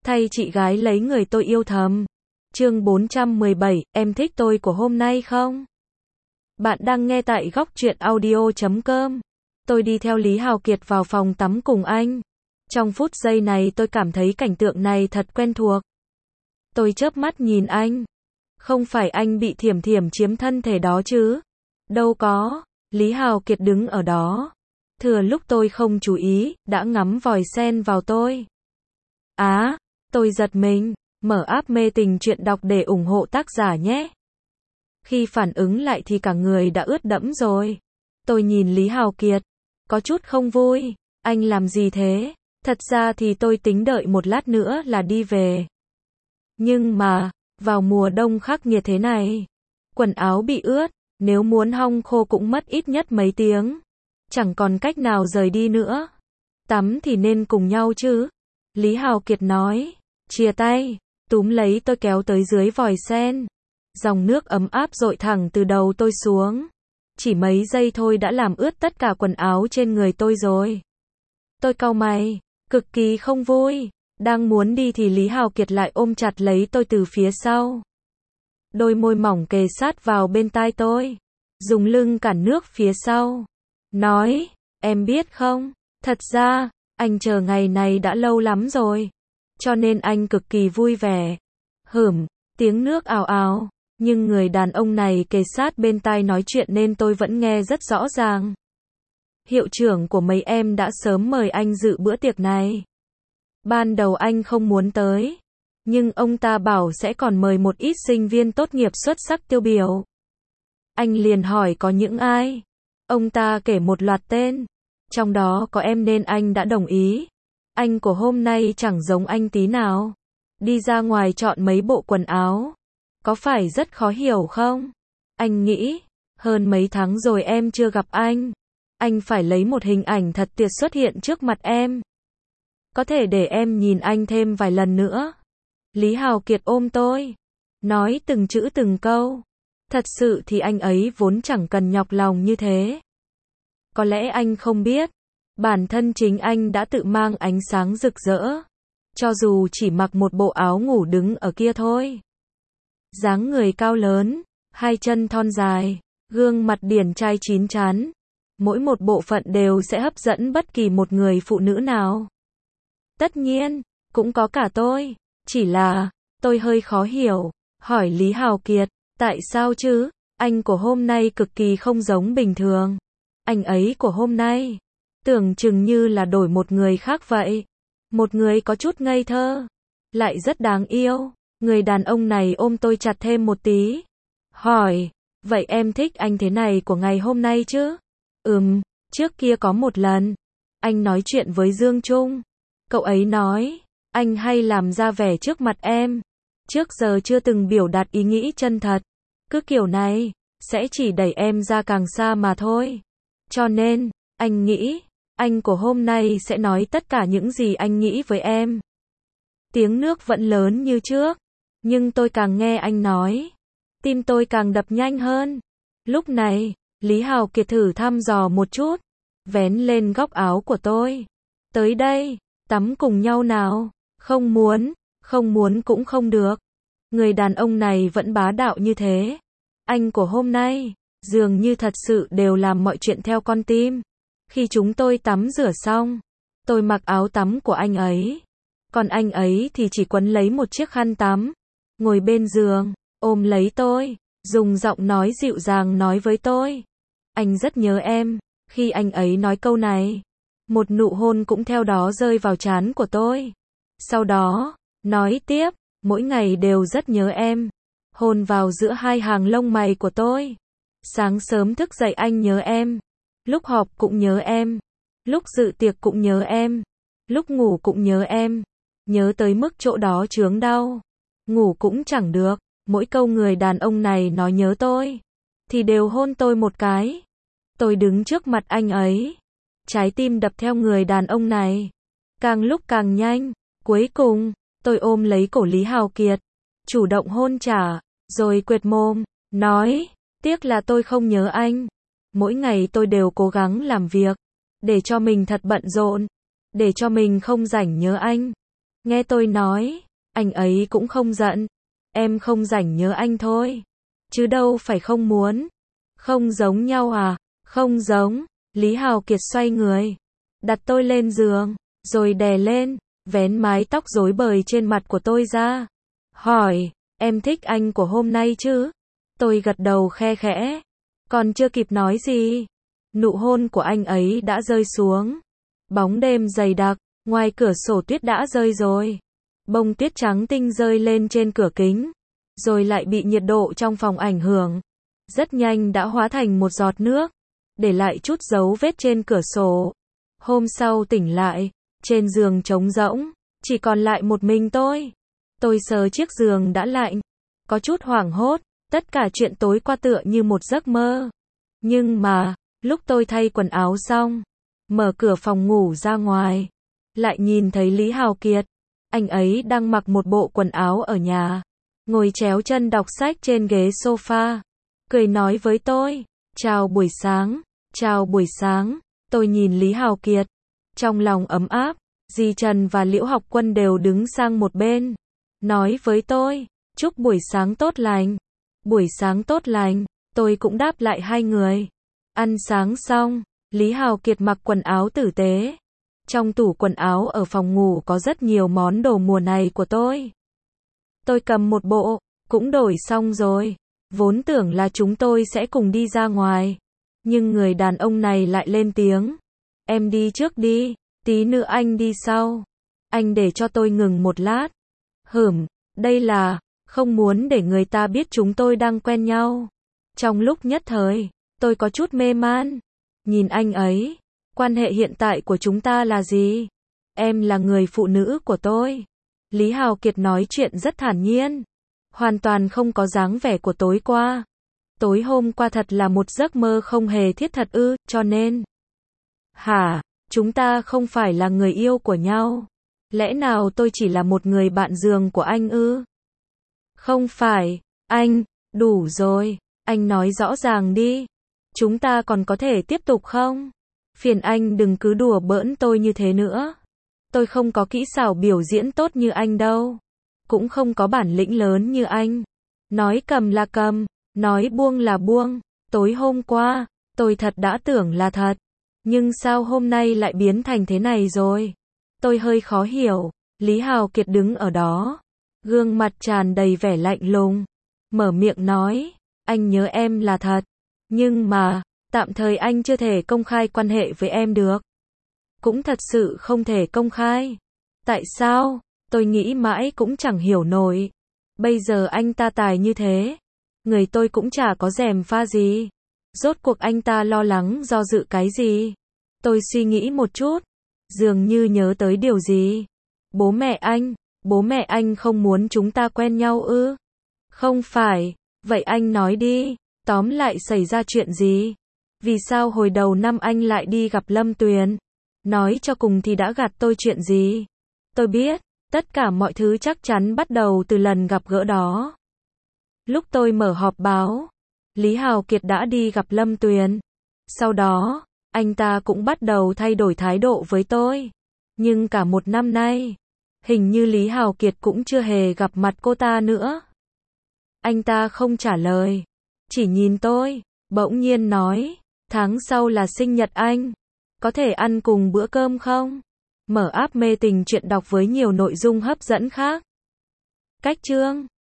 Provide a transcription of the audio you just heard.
thay chị gái lấy người tôi yêu thầm. Chương 417, em thích tôi của hôm nay không? Bạn đang nghe tại góc truyện audio.com. Tôi đi theo Lý Hào Kiệt vào phòng tắm cùng anh. Trong phút giây này tôi cảm thấy cảnh tượng này thật quen thuộc. Tôi chớp mắt nhìn anh. Không phải anh bị Thiểm Thiểm chiếm thân thể đó chứ? Đâu có. Lý Hào Kiệt đứng ở đó. Thừa lúc tôi không chú ý, đã ngắm vòi sen vào tôi. Tôi giật mình. Mở app mê tình truyện đọc để ủng hộ tác giả nhé. Khi phản ứng lại thì cả người đã ướt đẫm rồi. Tôi nhìn Lý Hào Kiệt. Có chút không vui. Anh làm gì thế? Thật ra thì tôi tính đợi một lát nữa là đi về. Nhưng mà, vào mùa đông khắc nghiệt thế này, quần áo bị ướt, nếu muốn hong khô cũng mất ít nhất mấy tiếng. Chẳng còn cách nào rời đi nữa. Tắm thì nên cùng nhau chứ. Lý Hào Kiệt nói, chia tay, túm lấy tôi kéo tới dưới vòi sen. Dòng nước ấm áp dội thẳng từ đầu tôi xuống. Chỉ mấy giây thôi đã làm ướt tất cả quần áo trên người tôi rồi. Tôi cau mày, cực kỳ không vui. Đang muốn đi thì Lý Hào Kiệt lại ôm chặt lấy tôi từ phía sau. Đôi môi mỏng kề sát vào bên tai tôi. Dùng lưng cản nước phía sau. Nói, em biết không, thật ra, anh chờ ngày này đã lâu lắm rồi. Cho nên anh cực kỳ vui vẻ. Tiếng nước ào ào. Nhưng người đàn ông này kề sát bên tai nói chuyện nên tôi vẫn nghe rất rõ ràng. Hiệu trưởng của mấy em đã sớm mời anh dự bữa tiệc này. Ban đầu anh không muốn tới. Nhưng ông ta bảo sẽ còn mời một ít sinh viên tốt nghiệp xuất sắc tiêu biểu. Anh liền hỏi có những ai. Ông ta kể một loạt tên. Trong đó có em nên anh đã đồng ý. Anh của hôm nay chẳng giống anh tí nào. Đi ra ngoài chọn mấy bộ quần áo. Có phải rất khó hiểu không? Anh nghĩ, hơn mấy tháng rồi em chưa gặp anh. Anh phải lấy một hình ảnh thật tuyệt xuất hiện trước mặt em. Có thể để em nhìn anh thêm vài lần nữa. Lý Hào Kiệt ôm tôi. Nói từng chữ từng câu. Thật sự thì anh ấy vốn chẳng cần nhọc lòng như thế. Có lẽ anh không biết. Bản thân chính anh đã tự mang ánh sáng rực rỡ. Cho dù chỉ mặc một bộ áo ngủ đứng ở kia thôi. Dáng người cao lớn, hai chân thon dài, gương mặt điển trai chín chắn. Mỗi một bộ phận đều sẽ hấp dẫn bất kỳ một người phụ nữ nào. Tất nhiên, cũng có cả tôi. Chỉ là, tôi hơi khó hiểu. Hỏi Lý Hào Kiệt, tại sao chứ? Anh của hôm nay cực kỳ không giống bình thường. Anh ấy của hôm nay, tưởng chừng như là đổi một người khác vậy. Một người có chút ngây thơ, lại rất đáng yêu. Người đàn ông này ôm tôi chặt thêm một tí. Hỏi, vậy em thích anh thế này của ngày hôm nay chứ? Trước kia có một lần, anh nói chuyện với Dương Trung. Cậu ấy nói, anh hay làm ra vẻ trước mặt em. Trước giờ chưa từng biểu đạt ý nghĩ chân thật. Cứ kiểu này, sẽ chỉ đẩy em ra càng xa mà thôi. Cho nên, anh nghĩ, anh của hôm nay sẽ nói tất cả những gì anh nghĩ với em. Tiếng nước vẫn lớn như trước. Nhưng tôi càng nghe anh nói, tim tôi càng đập nhanh hơn. Lúc này, Lý Hào Kiệt thử thăm dò một chút, vén lên góc áo của tôi. Tới đây, tắm cùng nhau nào. Không muốn cũng không được. Người đàn ông này vẫn bá đạo như thế. Anh của hôm nay, dường như thật sự đều làm mọi chuyện theo con tim. Khi chúng tôi tắm rửa xong, tôi mặc áo tắm của anh ấy. Còn anh ấy thì chỉ quấn lấy một chiếc khăn tắm. Ngồi bên giường, ôm lấy tôi, dùng giọng nói dịu dàng nói với tôi. Anh rất nhớ em. Khi anh ấy nói câu này, một nụ hôn cũng theo đó rơi vào trán của tôi. Sau đó, nói tiếp, mỗi ngày đều rất nhớ em. Hôn vào giữa hai hàng lông mày của tôi. Sáng sớm thức dậy anh nhớ em. Lúc họp cũng nhớ em. Lúc dự tiệc cũng nhớ em. Lúc ngủ cũng nhớ em. Nhớ tới mức chỗ đó chướng đau. Ngủ cũng chẳng được. Mỗi câu người đàn ông này nói nhớ tôi, thì đều hôn tôi một cái. Tôi đứng trước mặt anh ấy. Trái tim đập theo người đàn ông này. Càng lúc càng nhanh. Cuối cùng, tôi ôm lấy cổ Lý Hào Kiệt. Chủ động hôn trả. Rồi quệt mồm. Nói, tiếc là tôi không nhớ anh. Mỗi ngày tôi đều cố gắng làm việc. Để cho mình thật bận rộn. Để cho mình không rảnh nhớ anh. Nghe tôi nói, anh ấy cũng không giận. Em không rảnh nhớ anh thôi. Chứ đâu phải không muốn. Không giống nhau à? Không giống. Lý Hào Kiệt xoay người. Đặt tôi lên giường. Rồi đè lên. Vén mái tóc rối bời trên mặt của tôi ra. Hỏi, em thích anh của hôm nay chứ? Tôi gật đầu khe khẽ. Còn chưa kịp nói gì. Nụ hôn của anh ấy đã rơi xuống. Bóng đêm dày đặc. Ngoài cửa sổ tuyết đã rơi rồi. Bông tuyết trắng tinh rơi lên trên cửa kính. Rồi lại bị nhiệt độ trong phòng ảnh hưởng. Rất nhanh đã hóa thành một giọt nước. Để lại chút dấu vết trên cửa sổ. Hôm sau tỉnh lại. Trên giường trống rỗng. Chỉ còn lại một mình tôi. Tôi sờ chiếc giường đã lạnh. Có chút hoảng hốt. Tất cả chuyện tối qua tựa như một giấc mơ. Nhưng mà, lúc tôi thay quần áo xong. Mở cửa phòng ngủ ra ngoài. Lại nhìn thấy Lý Hào Kiệt. Anh ấy đang mặc một bộ quần áo ở nhà. Ngồi chéo chân đọc sách trên ghế sofa. Cười nói với tôi. Chào buổi sáng. Chào buổi sáng. Tôi nhìn Lý Hào Kiệt. Trong lòng ấm áp. Dì Trần và Liễu Học Quân đều đứng sang một bên. Nói với tôi. Chúc buổi sáng tốt lành. Buổi sáng tốt lành. Tôi cũng đáp lại hai người. Ăn sáng xong. Lý Hào Kiệt mặc quần áo tử tế. Trong tủ quần áo ở phòng ngủ có rất nhiều món đồ mùa này của tôi. Tôi cầm một bộ, cũng đổi xong rồi. Vốn tưởng là chúng tôi sẽ cùng đi ra ngoài. Nhưng người đàn ông này lại lên tiếng. Em đi trước đi, tí nữa anh đi sau. Anh để cho tôi ngừng một lát. Đây là, không muốn để người ta biết chúng tôi đang quen nhau. Trong lúc nhất thời, tôi có chút mê man. Nhìn anh ấy. Quan hệ hiện tại của chúng ta là gì? Em là người phụ nữ của tôi. Lý Hào Kiệt nói chuyện rất thản nhiên. Hoàn toàn không có dáng vẻ của tối qua. Tối hôm qua thật là một giấc mơ không hề thiết thật ư, cho nên. Hả, chúng ta không phải là người yêu của nhau. Lẽ nào tôi chỉ là một người bạn giường của anh ư? Không phải, anh, đủ rồi. Anh nói rõ ràng đi. Chúng ta còn có thể tiếp tục không? Phiền anh đừng cứ đùa bỡn tôi như thế nữa. Tôi không có kỹ xảo biểu diễn tốt như anh đâu. Cũng không có bản lĩnh lớn như anh. Nói cầm là cầm, nói buông là buông. Tối hôm qua, tôi thật đã tưởng là thật. Nhưng sao hôm nay lại biến thành thế này rồi? Tôi hơi khó hiểu. Lý Hào Kiệt đứng ở đó. Gương mặt tràn đầy vẻ lạnh lùng. Mở miệng nói, anh nhớ em là thật. Nhưng mà, tạm thời anh chưa thể công khai quan hệ với em được. Cũng thật sự không thể công khai. Tại sao? Tôi nghĩ mãi cũng chẳng hiểu nổi. Bây giờ anh ta tài như thế. Người tôi cũng chả có gièm pha gì. Rốt cuộc anh ta lo lắng do dự cái gì? Tôi suy nghĩ một chút. Dường như nhớ tới điều gì. Bố mẹ anh không muốn chúng ta quen nhau ư? Không phải. Vậy anh nói đi. Tóm lại xảy ra chuyện gì? Vì sao hồi đầu năm anh lại đi gặp Lâm Tuyền? Nói cho cùng thì đã gạt tôi chuyện gì? Tôi biết, tất cả mọi thứ chắc chắn bắt đầu từ lần gặp gỡ đó. Lúc tôi mở họp báo, Lý Hào Kiệt đã đi gặp Lâm Tuyền. Sau đó, anh ta cũng bắt đầu thay đổi thái độ với tôi. Nhưng cả một năm nay, hình như Lý Hào Kiệt cũng chưa hề gặp mặt cô ta nữa. Anh ta không trả lời, chỉ nhìn tôi, bỗng nhiên nói, tháng sau là sinh nhật anh. Có thể ăn cùng bữa cơm không? Mở app mê tình truyện đọc với nhiều nội dung hấp dẫn khác. Cách chương